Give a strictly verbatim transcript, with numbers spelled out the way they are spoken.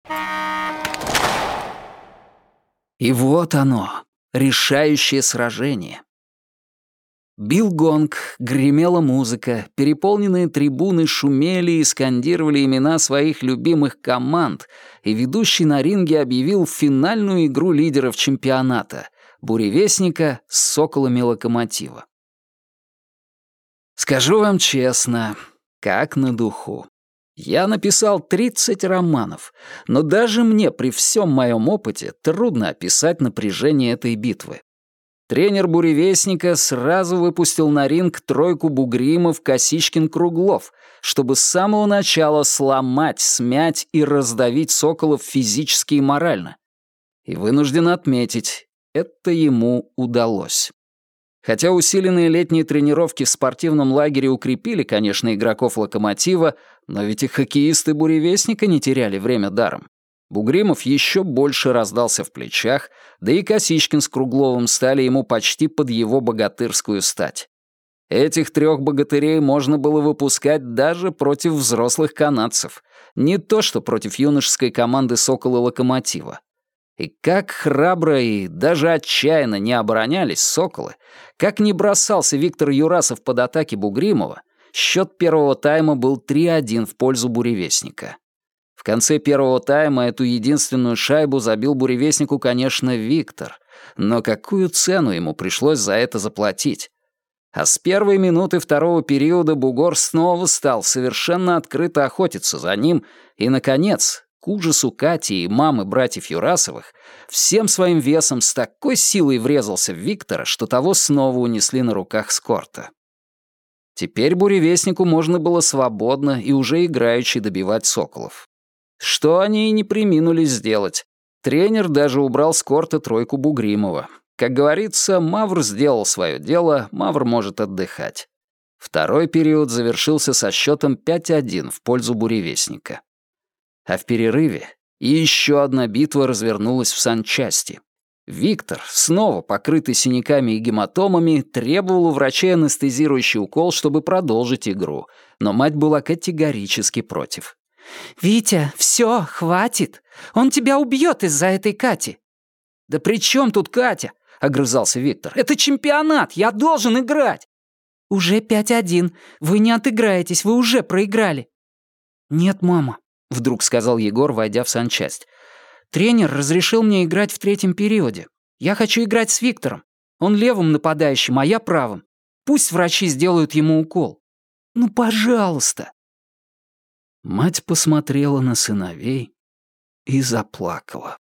И вот оно, решающее сражение. Бил гонг, гремела музыка, переполненные трибуны шумели и скандировали имена своих любимых команд, и ведущий на ринге объявил финальную игру лидеров чемпионата — «Буревестника» с «Соколами Локомотива». Скажу вам честно, как на духу. Я написал тридцать романов, но даже мне при всем моем опыте трудно описать напряжение этой битвы. Тренер «Буревестника» сразу выпустил на ринг тройку Бугримов, Косичкин, Круглов, чтобы с самого начала сломать, смять и раздавить Соколов физически и морально. И вынужден отметить, это ему удалось. Хотя усиленные летние тренировки в спортивном лагере укрепили, конечно, игроков «Локомотива», но ведь и хоккеисты «Буревестника» не теряли время даром. Бугримов еще больше раздался в плечах, да и Косичкин с Кругловым стали ему почти под его богатырскую стать. Этих трех богатырей можно было выпускать даже против взрослых канадцев, не то что против юношеской команды «Сокола» Локомотива. И как храбро и даже отчаянно не оборонялись «Соколы», как не бросался Виктор Юрасов под атаки Бугримова, счет первого тайма был три один в пользу «Буревестника». В конце первого тайма эту единственную шайбу забил «Буревестнику», конечно, Виктор, но какую цену ему пришлось за это заплатить? А с первой минуты второго периода Бугор снова стал совершенно открыто охотиться за ним и, наконец, к ужасу Кати и мамы братьев Юрасовых, всем своим весом с такой силой врезался в Виктора, что того снова унесли на руках с корта. Теперь «Буревестнику» можно было свободно и уже играючи добивать Соколов. Что они и не преминули сделать. Тренер даже убрал с корта тройку Бугримова. Как говорится, Мавр сделал свое дело, Мавр может отдыхать. Второй период завершился со счетом пять один в пользу «Буревестника». А в перерыве еще одна битва развернулась в санчасти. Виктор, снова покрытый синяками и гематомами, требовал у врачей анестезирующий укол, чтобы продолжить игру, но мать была категорически против. «Витя, все, хватит. Он тебя убьет из-за этой Кати». «Да при чем тут Катя?» — огрызался Виктор. «Это чемпионат, я должен играть». «Уже пять один. Вы не отыграетесь, вы уже проиграли». «Нет, мама», — вдруг сказал Егор, войдя в санчасть. «Тренер разрешил мне играть в третьем периоде. Я хочу играть с Виктором. Он левым нападающим, а я правым. Пусть врачи сделают ему укол. Ну, пожалуйста». Мать посмотрела на сыновей и заплакала.